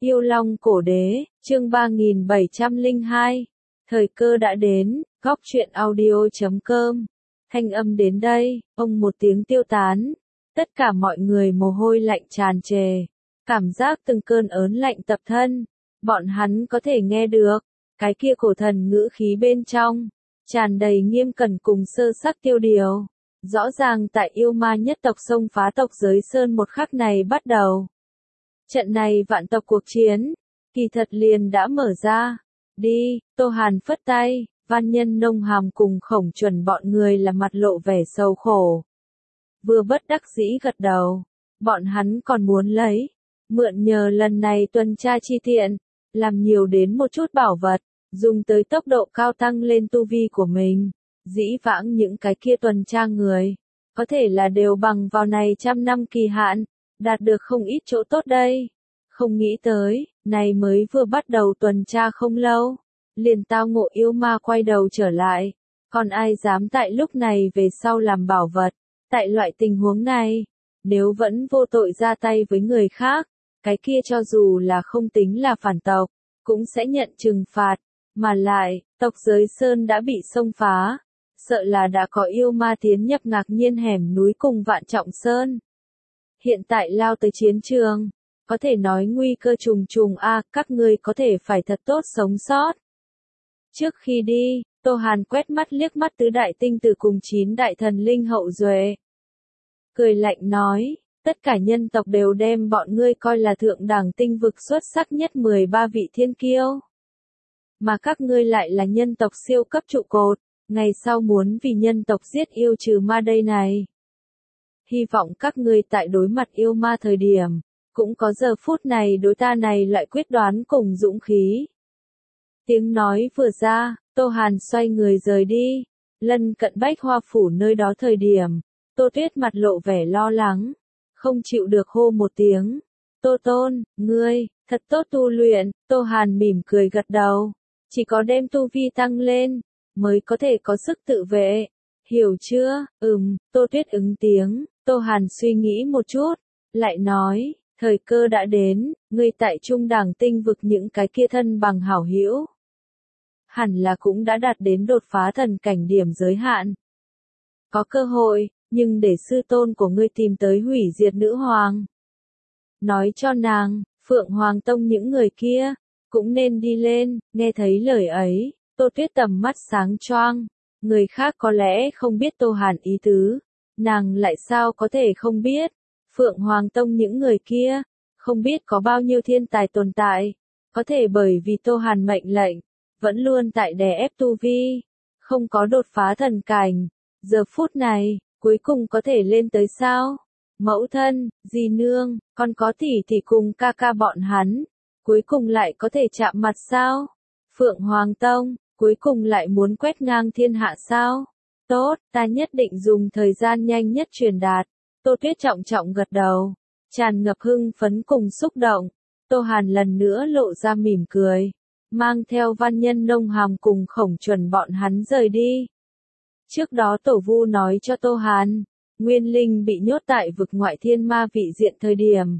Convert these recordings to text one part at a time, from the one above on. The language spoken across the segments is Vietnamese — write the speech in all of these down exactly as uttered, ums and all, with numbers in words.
Yêu Long Cổ Đế, chương ba nghìn bảy trăm lẻ hai. Thời cơ đã đến, góc truyện audio chấm com. Thanh âm đến đây, ông một tiếng tiêu tán. Tất cả mọi người mồ hôi lạnh tràn trề. Cảm giác từng cơn ớn lạnh tập thân. Bọn hắn có thể nghe được. Cái kia cổ thần ngữ khí bên trong. Tràn đầy nghiêm cẩn cùng sơ sắc tiêu điều. Rõ ràng tại yêu ma nhất tộc xông phá tộc giới sơn một khắc này bắt đầu. Trận này vạn tộc cuộc chiến, kỳ thật liền đã mở ra. Đi, Tô Hàn phất tay, Văn Nhân Nông Hàm cùng Khổng Chuẩn bọn người là mặt lộ vẻ sầu khổ. Vừa bất đắc dĩ gật đầu, bọn hắn còn muốn lấy, mượn nhờ lần này tuần tra chi tiện, làm nhiều đến một chút bảo vật, dùng tới tốc độ cao tăng lên tu vi của mình. Dĩ vãng những cái kia tuần tra người, có thể là đều bằng vào này trăm năm kỳ hạn, đạt được không ít chỗ tốt đây. Không nghĩ tới, này mới vừa bắt đầu tuần tra không lâu, liền tao ngộ yêu ma quay đầu trở lại. Còn ai dám tại lúc này về sau làm bảo vật, tại loại tình huống này, nếu vẫn vô tội ra tay với người khác, cái kia cho dù là không tính là phản tộc, cũng sẽ nhận trừng phạt. Mà lại, tộc giới sơn đã bị xông phá, sợ là đã có yêu ma tiến nhập ngạc nhiên hẻm núi cùng Vạn Trọng Sơn. Hiện tại lao tới chiến trường, có thể nói nguy cơ trùng trùng a, các ngươi có thể phải thật tốt sống sót. Trước khi đi, Tô Hàn quét mắt liếc mắt tứ đại tinh từ cùng chín đại thần linh hậu duệ. Cười lạnh nói, tất cả nhân tộc đều đem bọn ngươi coi là thượng đẳng tinh vực xuất sắc nhất mười ba vị thiên kiêu. Mà các ngươi lại là nhân tộc siêu cấp trụ cột, ngày sau muốn vì nhân tộc giết yêu trừ ma đây này. Hy vọng các ngươi tại đối mặt yêu ma thời điểm, cũng có giờ phút này đối ta này loại quyết đoán cùng dũng khí. Tiếng nói vừa ra, Tô Hàn xoay người rời đi, lân cận Bách Hoa Phủ nơi đó thời điểm, Tô Tuyết mặt lộ vẻ lo lắng, không chịu được hô một tiếng. Tô Tôn, ngươi, thật tốt tu luyện. Tô Hàn mỉm cười gật đầu, chỉ có đem tu vi tăng lên, mới có thể có sức tự vệ. Hiểu chưa? Ừm, Tô Tuyết ứng tiếng. Tô Hàn suy nghĩ một chút, lại nói, thời cơ đã đến, ngươi tại trung đẳng tinh vực những cái kia thân bằng hảo hữu. Hẳn là cũng đã đạt đến đột phá thần cảnh điểm giới hạn. Có cơ hội, nhưng để sư tôn của ngươi tìm tới hủy diệt nữ hoàng. Nói cho nàng, Phượng Hoàng Tông những người kia, cũng nên đi lên. Nghe thấy lời ấy, Tô Tuyết tầm mắt sáng choang. Người khác có lẽ không biết Tô Hàn ý tứ, nàng lại sao có thể không biết. Phượng Hoàng Tông những người kia, không biết có bao nhiêu thiên tài tồn tại, có thể bởi vì Tô Hàn mệnh lệnh, vẫn luôn tại đè ép tu vi, không có đột phá thần cảnh. Giờ phút này, cuối cùng có thể lên tới sao? Mẫu thân, dì nương, còn có tỷ tỷ cùng ca ca bọn hắn, cuối cùng lại có thể chạm mặt sao? Phượng Hoàng Tông, cuối cùng lại muốn quét ngang thiên hạ sao? Tốt, ta nhất định dùng thời gian nhanh nhất truyền đạt. Tô Tuyết trọng trọng gật đầu, tràn ngập hưng phấn cùng xúc động. Tô Hàn lần nữa lộ ra mỉm cười, mang theo Văn Nhân Nông Hàm cùng Khổng Chuẩn bọn hắn rời đi. Trước đó Tổ Vu nói cho Tô Hàn, Nguyên Linh bị nhốt tại vực ngoại thiên ma vị diện thời điểm.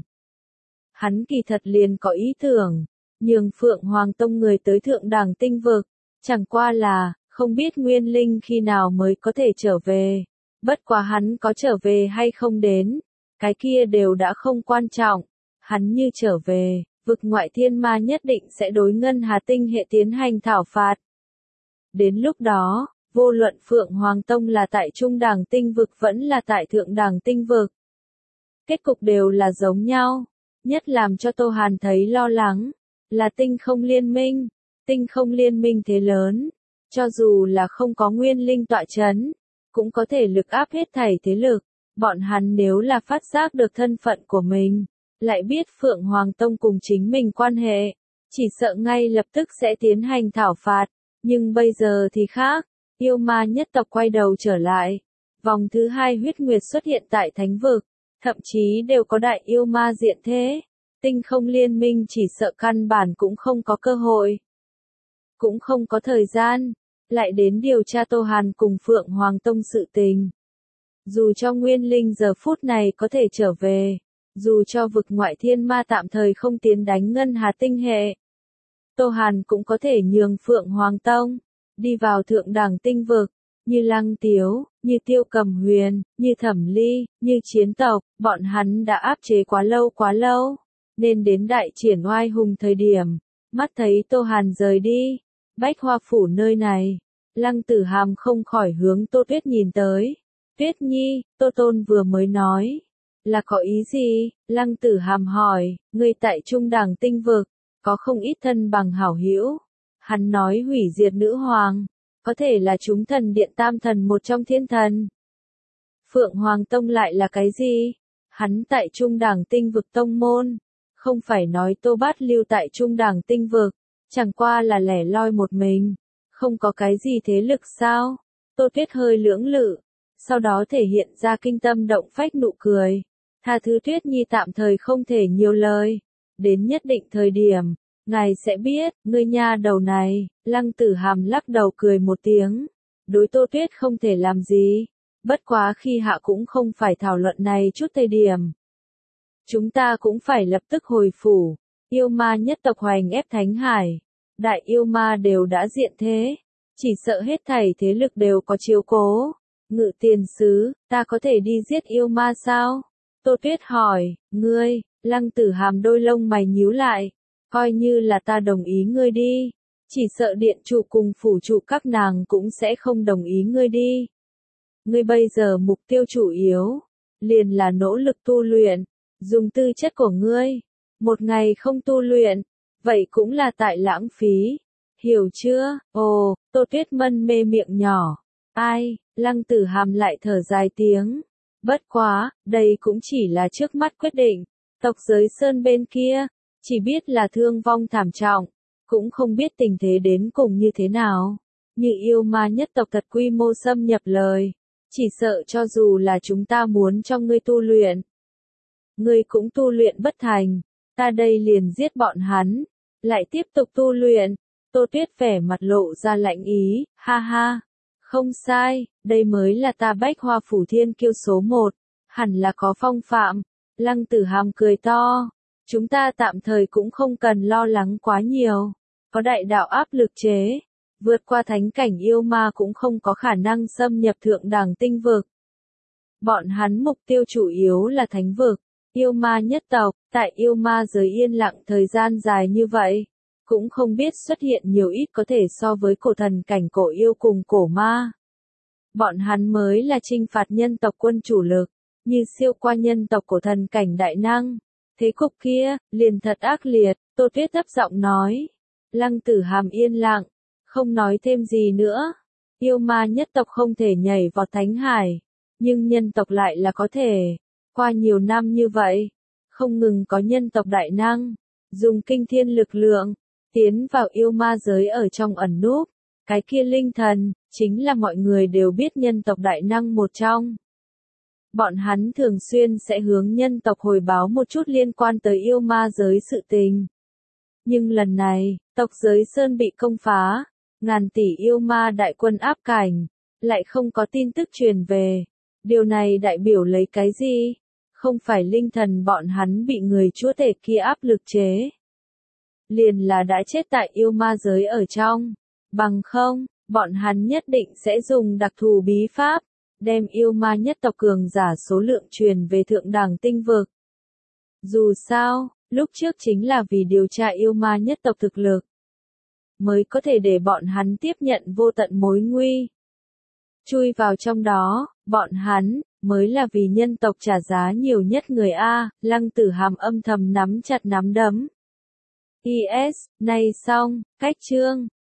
Hắn kỳ thật liền có ý tưởng, nhường Phượng Hoàng Tông người tới thượng đẳng tinh vực, chẳng qua là, không biết Nguyên Linh khi nào mới có thể trở về. Bất quá hắn có trở về hay không đến, cái kia đều đã không quan trọng. Hắn như trở về, vực ngoại thiên ma nhất định sẽ đối Ngân Hà Tinh hệ tiến hành thảo phạt. Đến lúc đó, vô luận Phượng Hoàng Tông là tại trung đẳng tinh vực vẫn là tại thượng đẳng tinh vực, kết cục đều là giống nhau. Nhất làm cho Tô Hàn thấy lo lắng, là tinh không liên minh. Tinh không liên minh thế lớn, cho dù là không có Nguyên Linh tọa chấn, cũng có thể lực áp hết thảy thế lực. Bọn hắn nếu là phát giác được thân phận của mình, lại biết Phượng Hoàng Tông cùng chính mình quan hệ, chỉ sợ ngay lập tức sẽ tiến hành thảo phạt. Nhưng bây giờ thì khác, yêu ma nhất tộc quay đầu trở lại. Vòng thứ hai huyết nguyệt xuất hiện tại thánh vực, thậm chí đều có đại yêu ma diện thế. Tinh không liên minh chỉ sợ căn bản cũng không có cơ hội, cũng không có thời gian, lại đến điều tra Tô Hàn cùng Phượng Hoàng Tông sự tình. Dù cho Nguyên Linh giờ phút này có thể trở về, Dù cho vực ngoại thiên ma tạm thời không tiến đánh ngân hà tinh hệ, Tô Hàn cũng có thể nhường Phượng Hoàng Tông đi vào thượng đẳng tinh vực, như Lăng Tiếu, như Tiêu Cầm Huyền, như Thẩm Ly, như Chiến Tộc, bọn hắn đã áp chế quá lâu quá lâu, nên đến đại triển oai hùng thời điểm, mắt thấy Tô Hàn rời đi, Bách Hoa Phủ nơi này, Lăng Tử Hàm không khỏi hướng Tô Tuyết nhìn tới. Tuyết Nhi, Tô Tôn vừa mới nói, là có ý gì? Lăng Tử Hàm hỏi, ngươi tại trung đẳng tinh vực, có không ít thân bằng hảo hữu. Hắn nói hủy diệt nữ hoàng, có thể là chúng thần điện tam thần một trong thiên thần. Phượng Hoàng Tông lại là cái gì? Hắn tại trung đẳng tinh vực tông môn, không phải nói Tô Bát Lưu tại trung đẳng tinh vực, chẳng qua là lẻ loi một mình, không có cái gì thế lực sao? Tô Tuyết hơi lưỡng lự, sau đó thể hiện ra kinh tâm động phách nụ cười. Tha thứ Tuyết Nhi tạm thời không thể nhiều lời, đến nhất định thời điểm, ngài sẽ biết, ngươi nha đầu này. Lăng Tử Hàm lắc đầu cười một tiếng, đối Tô Tuyết không thể làm gì, bất quá khi hạ cũng không phải thảo luận này chút thời điểm. Chúng ta cũng phải lập tức hồi phủ, yêu ma nhất tộc hoành ép Thánh Hải, đại yêu ma đều đã diện thế, chỉ sợ hết thảy thế lực đều có chiếu cố. Ngự tiền sứ, ta có thể đi giết yêu ma sao? Tô Tuyết hỏi, ngươi, Lăng Tử Hàm đôi lông mày nhíu lại, coi như là ta đồng ý ngươi đi, chỉ sợ điện chủ cùng phủ chủ các nàng cũng sẽ không đồng ý ngươi đi. Ngươi bây giờ mục tiêu chủ yếu, liền là nỗ lực tu luyện, dùng tư chất của ngươi, một ngày không tu luyện, vậy cũng là tại lãng phí, hiểu chưa? Ồ, Tô Tuyết mân mê miệng nhỏ, ai, Lăng Tử Hàm lại thở dài tiếng. Bất quá, đây cũng chỉ là trước mắt quyết định, tộc giới sơn bên kia, chỉ biết là thương vong thảm trọng, cũng không biết tình thế đến cùng như thế nào. Như yêu ma nhất tộc thật quy mô xâm nhập lời, chỉ sợ cho dù là chúng ta muốn cho ngươi tu luyện, ngươi cũng tu luyện bất thành, ta đây liền giết bọn hắn, lại tiếp tục tu luyện. Tô Tuyết vẻ mặt lộ ra lạnh ý, ha ha. Không sai, đây mới là ta Bách Hoa Phủ thiên kiêu số một, hẳn là có phong phạm. Lăng Tử Hàm cười to, chúng ta tạm thời cũng không cần lo lắng quá nhiều, có đại đạo áp lực chế, vượt qua thánh cảnh yêu ma cũng không có khả năng xâm nhập thượng đẳng tinh vực. Bọn hắn mục tiêu chủ yếu là thánh vực, yêu ma nhất tộc, tại yêu ma giới yên lặng thời gian dài như vậy, cũng không biết xuất hiện nhiều ít có thể so với cổ thần cảnh cổ yêu cùng cổ ma. Bọn hắn mới là chinh phạt nhân tộc quân chủ lực, như siêu qua nhân tộc cổ thần cảnh đại năng. Thế cục kia, liền thật ác liệt, Tô Tuyết thấp giọng nói. Lăng Tử Hàm yên lặng, không nói thêm gì nữa. Yêu ma nhất tộc không thể nhảy vào Thánh Hải, nhưng nhân tộc lại là có thể. Qua nhiều năm như vậy, không ngừng có nhân tộc đại năng, dùng kinh thiên lực lượng, tiến vào yêu ma giới ở trong ẩn núp. Cái kia linh thần, chính là mọi người đều biết nhân tộc đại năng một trong. Bọn hắn thường xuyên sẽ hướng nhân tộc hồi báo một chút liên quan tới yêu ma giới sự tình. Nhưng lần này, tộc giới Sơn bị công phá, ngàn tỷ yêu ma đại quân áp cảnh, lại không có tin tức truyền về. Điều này đại biểu lấy cái gì? Không phải linh thần bọn hắn bị người chúa tể kia áp lực chế. Liền là đã chết tại yêu ma giới ở trong. Bằng không, bọn hắn nhất định sẽ dùng đặc thù bí pháp, đem yêu ma nhất tộc cường giả số lượng truyền về thượng đẳng tinh vực. Dù sao, lúc trước chính là vì điều tra yêu ma nhất tộc thực lực, mới có thể để bọn hắn tiếp nhận vô tận mối nguy. Chui vào trong đó, bọn hắn, mới là vì nhân tộc trả giá nhiều nhất người A. Lăng Tử Hàm âm thầm nắm chặt nắm đấm. i ét, nay xong, cách chương.